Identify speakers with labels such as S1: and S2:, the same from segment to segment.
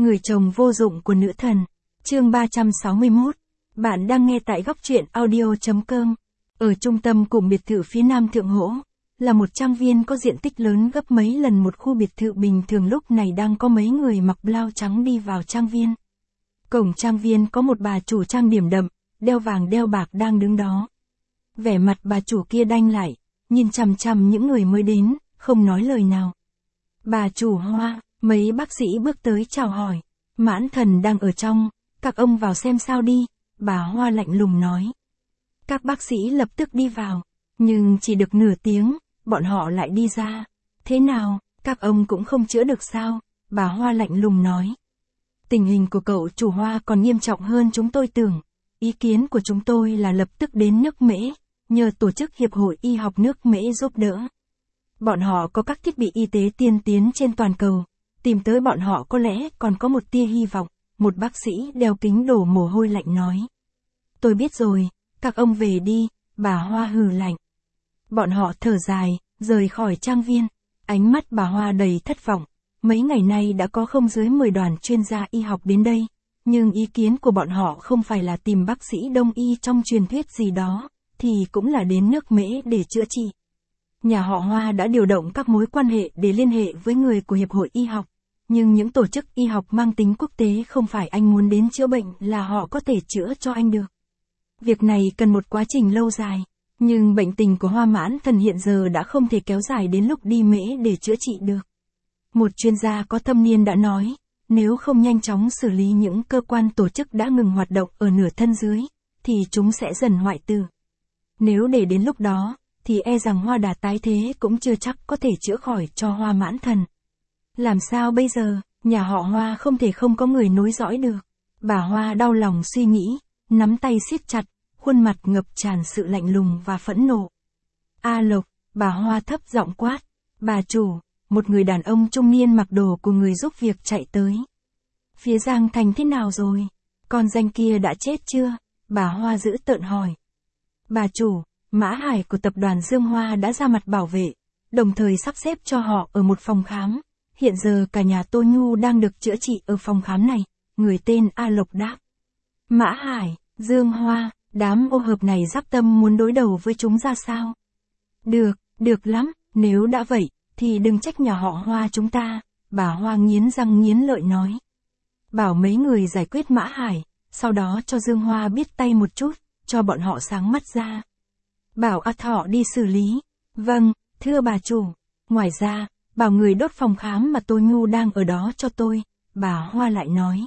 S1: Người chồng vô dụng của nữ thần. Chương 361. Bạn đang nghe tại góc truyện audio.com. Ở trung tâm cụm biệt thự phía nam Thượng Hỗ, là một trang viên có diện tích lớn gấp mấy lần một khu biệt thự bình thường. Lúc này đang có mấy người mặc blau trắng đi vào trang viên. Cổng trang viên có một bà chủ trang điểm đậm, đeo vàng đeo bạc đang đứng đó. Vẻ mặt bà chủ kia đanh lại, nhìn chằm chằm những người mới đến, không nói lời nào. Bà chủ Hoa, mấy bác sĩ bước tới chào hỏi. Mãn Thần đang ở trong, các ông vào xem sao đi, bà Hoa lạnh lùng nói. Các bác sĩ lập tức đi vào, nhưng chỉ được nửa tiếng, bọn họ lại đi ra. Thế nào, các ông cũng không chữa được sao, bà Hoa lạnh lùng nói. Tình hình của cậu chủ Hoa còn nghiêm trọng hơn chúng tôi tưởng. Ý kiến của chúng tôi là lập tức đến nước Mễ, nhờ tổ chức Hiệp hội Y học nước Mễ giúp đỡ. Bọn họ có các thiết bị y tế tiên tiến trên toàn cầu, tìm tới bọn họ có lẽ còn có một tia hy vọng, một bác sĩ đeo kính đổ mồ hôi lạnh nói. Tôi biết rồi, các ông về đi, bà Hoa hừ lạnh. Bọn họ thở dài, rời khỏi trang viên, ánh mắt bà Hoa đầy thất vọng. Mấy ngày nay đã có không dưới 10 đoàn chuyên gia y học đến đây, nhưng ý kiến của bọn họ không phải là tìm bác sĩ đông y trong truyền thuyết gì đó, thì cũng là đến nước Mễ để chữa trị. Nhà họ Hoa đã điều động các mối quan hệ để liên hệ với người của Hiệp hội Y học, nhưng những tổ chức y học mang tính quốc tế không phải anh muốn đến chữa bệnh là họ có thể chữa cho anh được. Việc này cần một quá trình lâu dài, nhưng bệnh tình của Hoa Mãn Thần hiện giờ đã không thể kéo dài đến lúc đi Mễ để chữa trị được. Một chuyên gia có thâm niên đã nói, nếu không nhanh chóng xử lý những cơ quan tổ chức đã ngừng hoạt động ở nửa thân dưới, thì chúng sẽ dần hoại tử. Nếu để đến lúc đó, thì e rằng Hoa Đà tái thế cũng chưa chắc có thể chữa khỏi cho Hoa Mãn Thần. Làm sao bây giờ, nhà họ Hoa không thể không có người nối dõi được. Bà Hoa đau lòng suy nghĩ, nắm tay siết chặt, khuôn mặt ngập tràn sự lạnh lùng và phẫn nộ. A Lộc, bà Hoa thấp giọng quát. Bà chủ, một người đàn ông trung niên mặc đồ của người giúp việc chạy tới. Phía Giang Thành thế nào rồi? Con danh kia đã chết chưa? Bà Hoa dữ tợn hỏi. Bà chủ, Mã Hải của tập đoàn Dương Hoa đã ra mặt bảo vệ, đồng thời sắp xếp cho họ ở một phòng khám. Hiện giờ cả nhà Tô Nhu đang được chữa trị ở phòng khám này, người tên A Lộc đáp. Mã Hải, Dương Hoa, đám ô hợp này dắp tâm muốn đối đầu với chúng ra sao? Được lắm, nếu đã vậy, thì đừng trách nhà họ Hoa chúng ta, bà Hoa nghiến răng nghiến lợi nói. Bảo mấy người giải quyết Mã Hải, sau đó cho Dương Hoa biết tay một chút, cho bọn họ sáng mắt ra. Bảo A Thọ đi xử lý. Vâng, thưa bà chủ. Ngoài ra, bảo người đốt phòng khám mà Tô Nhu đang ở đó cho tôi, bà Hoa lại nói.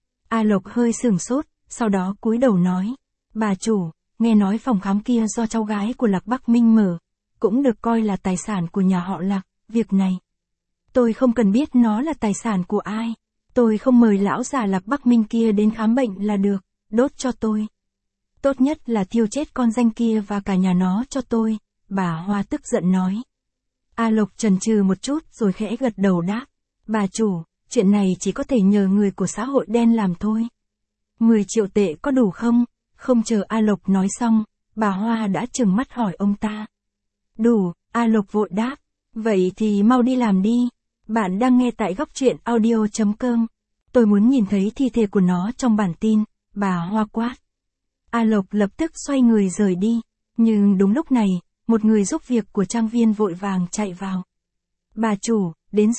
S1: A Lộc hơi sửng sốt, sau đó cúi đầu nói. Bà chủ, nghe nói phòng khám kia do cháu gái của Lạc Bắc Minh mở, cũng được coi là tài sản của nhà họ Lạc, việc này. Tôi không cần biết nó là tài sản của ai, tôi không mời lão già Lạc Bắc Minh kia đến khám bệnh là được, đốt cho tôi. Tốt nhất là thiêu chết con danh kia và cả nhà nó cho tôi, bà Hoa tức giận nói. A Lộc chần chừ một chút rồi khẽ gật đầu đáp. Bà chủ, chuyện này chỉ có thể nhờ người của xã hội đen làm thôi. 10 triệu tệ có đủ không? Không chờ A Lộc nói xong, bà Hoa đã trừng mắt hỏi ông ta. Đủ, A Lộc vội đáp. Vậy thì mau đi làm đi. Bạn đang nghe tại góc truyện audio.com. Tôi muốn nhìn thấy thi thể của nó trong bản tin, bà Hoa quát. A Lộc lập tức xoay người rời đi, nhưng đúng lúc này, một người giúp việc của trang viên vội vàng chạy vào. Bà chủ, đến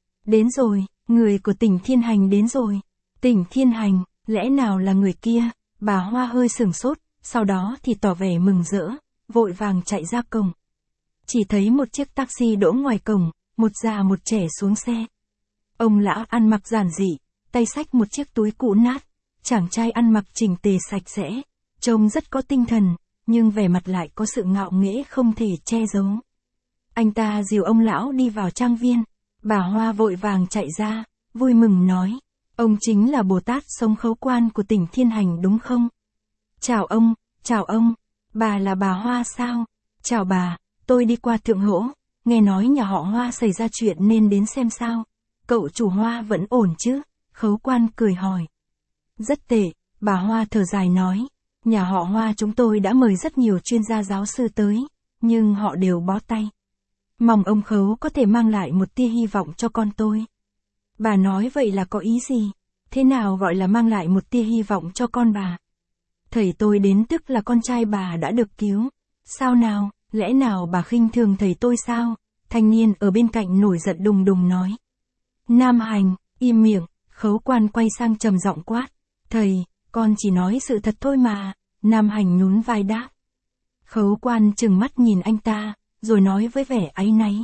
S1: rồi, người của tỉnh Thiên Hành đến rồi. Tỉnh Thiên Hành, lẽ nào là người kia? Bà Hoa hơi sửng sốt, sau đó thì tỏ vẻ mừng rỡ, vội vàng chạy ra cổng. Chỉ thấy một chiếc taxi đỗ ngoài cổng, một già một trẻ xuống xe. Ông lão ăn mặc giản dị, tay xách một chiếc túi cũ nát, chàng trai ăn mặc chỉnh tề sạch sẽ, trông rất có tinh thần, nhưng vẻ mặt lại có sự ngạo nghễ không thể che giấu. Anh ta dìu ông lão đi vào trang viên, bà Hoa vội vàng chạy ra, vui mừng nói, ông chính là Bồ Tát sống khấu quan của tỉnh Thiên Hành đúng không? Chào ông, bà là bà Hoa sao? Chào bà, tôi đi qua Thượng Hỗ, nghe nói nhà họ Hoa xảy ra chuyện nên đến xem sao. Cậu chủ Hoa vẫn ổn chứ? Khấu quan cười hỏi. Rất tệ, bà Hoa thở dài nói. Nhà họ Hoa chúng tôi đã mời rất nhiều chuyên gia giáo sư tới, nhưng họ đều bó tay. Mong ông Khấu có thể mang lại một tia hy vọng cho con tôi. Bà nói vậy là có ý gì? Thế nào gọi là mang lại một tia hy vọng cho con bà? Thầy tôi đến tức là con trai bà đã được cứu. Sao nào, lẽ nào bà khinh thường thầy tôi sao? Thanh niên ở bên cạnh nổi giận đùng đùng nói. Nam Hành, im miệng, Khấu Quan quay sang trầm giọng quát. Thầy, con chỉ nói sự thật thôi mà. Nam Hành nhún vai đáp. Khấu Quan trừng mắt nhìn anh ta, rồi nói với vẻ áy náy.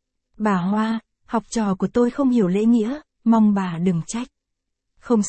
S1: Bà Hoa, học trò của tôi không hiểu lễ nghĩa, mong bà đừng trách. Không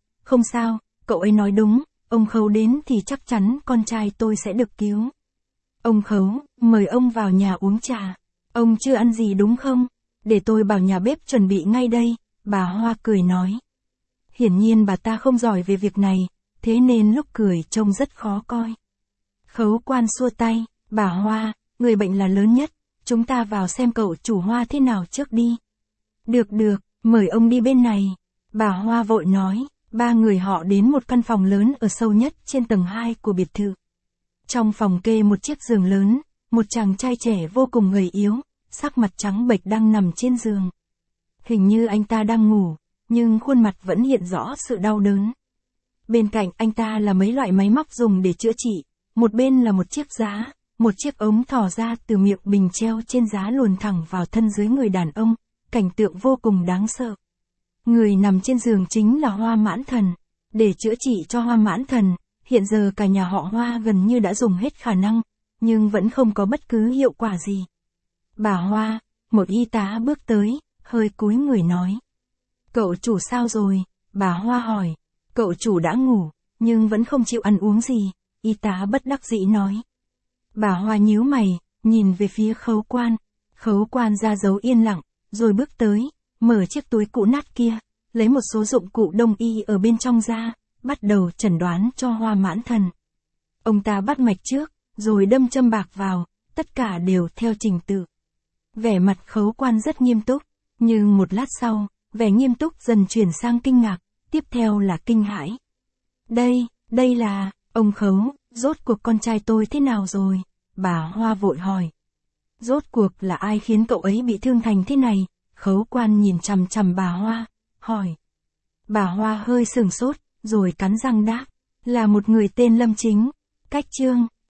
S1: sao, cậu ấy nói đúng, ông Khấu đến thì chắc chắn con trai tôi sẽ được cứu. Ông Khấu, mời ông vào nhà uống trà. Ông chưa ăn gì đúng không? Để tôi bảo nhà bếp chuẩn bị ngay đây, bà Hoa cười nói. Hiển nhiên bà ta không giỏi về việc này, thế nên lúc cười trông rất khó coi. Khấu Quan xua tay, bà Hoa, người bệnh là lớn nhất, chúng ta vào xem cậu chủ Hoa thế nào trước đi. Được, mời ông đi bên này. Bà Hoa vội nói, ba người họ đến một căn phòng lớn ở sâu nhất trên tầng 2 của biệt thự. Trong phòng kê một chiếc giường lớn, một chàng trai trẻ vô cùng gầy yếu, sắc mặt trắng bệch đang nằm trên giường. Hình như anh ta đang ngủ, nhưng khuôn mặt vẫn hiện rõ sự đau đớn. Bên cạnh anh ta là mấy loại máy móc dùng để chữa trị, một bên là một chiếc giá, một chiếc ống thò ra từ miệng bình treo trên giá luồn thẳng vào thân dưới người đàn ông, cảnh tượng vô cùng đáng sợ. Người nằm trên giường chính là Hoa Mãn Thần. Để chữa trị cho Hoa Mãn Thần, hiện giờ cả nhà họ Hoa gần như đã dùng hết khả năng, nhưng vẫn không có bất cứ hiệu quả gì. Bà Hoa, một y tá bước tới, hơi cúi người nói. Cậu chủ sao rồi? Bà Hoa hỏi. Cậu chủ đã ngủ, nhưng vẫn không chịu ăn uống gì, y tá bất đắc dĩ nói. Bà Hoa nhíu mày, nhìn về phía Khấu Quan. Khấu Quan ra dấu yên lặng, rồi bước tới, mở chiếc túi cũ nát kia, lấy một số dụng cụ đông y ở bên trong ra, bắt đầu chẩn đoán cho Hoa Mãn Thần. Ông ta bắt mạch trước, rồi đâm châm bạc vào, tất cả đều theo trình tự. Vẻ mặt Khấu Quan rất nghiêm túc, nhưng một lát sau, vẻ nghiêm túc dần chuyển sang kinh ngạc, tiếp theo là kinh hãi. Đây là, ông Khấu, rốt cuộc con trai tôi thế nào rồi? Bà Hoa vội hỏi. Rốt cuộc là ai khiến cậu ấy bị thương thành thế này? Khấu Quan nhìn chằm chằm bà Hoa, hỏi. Bà Hoa hơi sửng sốt, rồi cắn răng đáp. Là một người tên Lâm Chính. Cách chương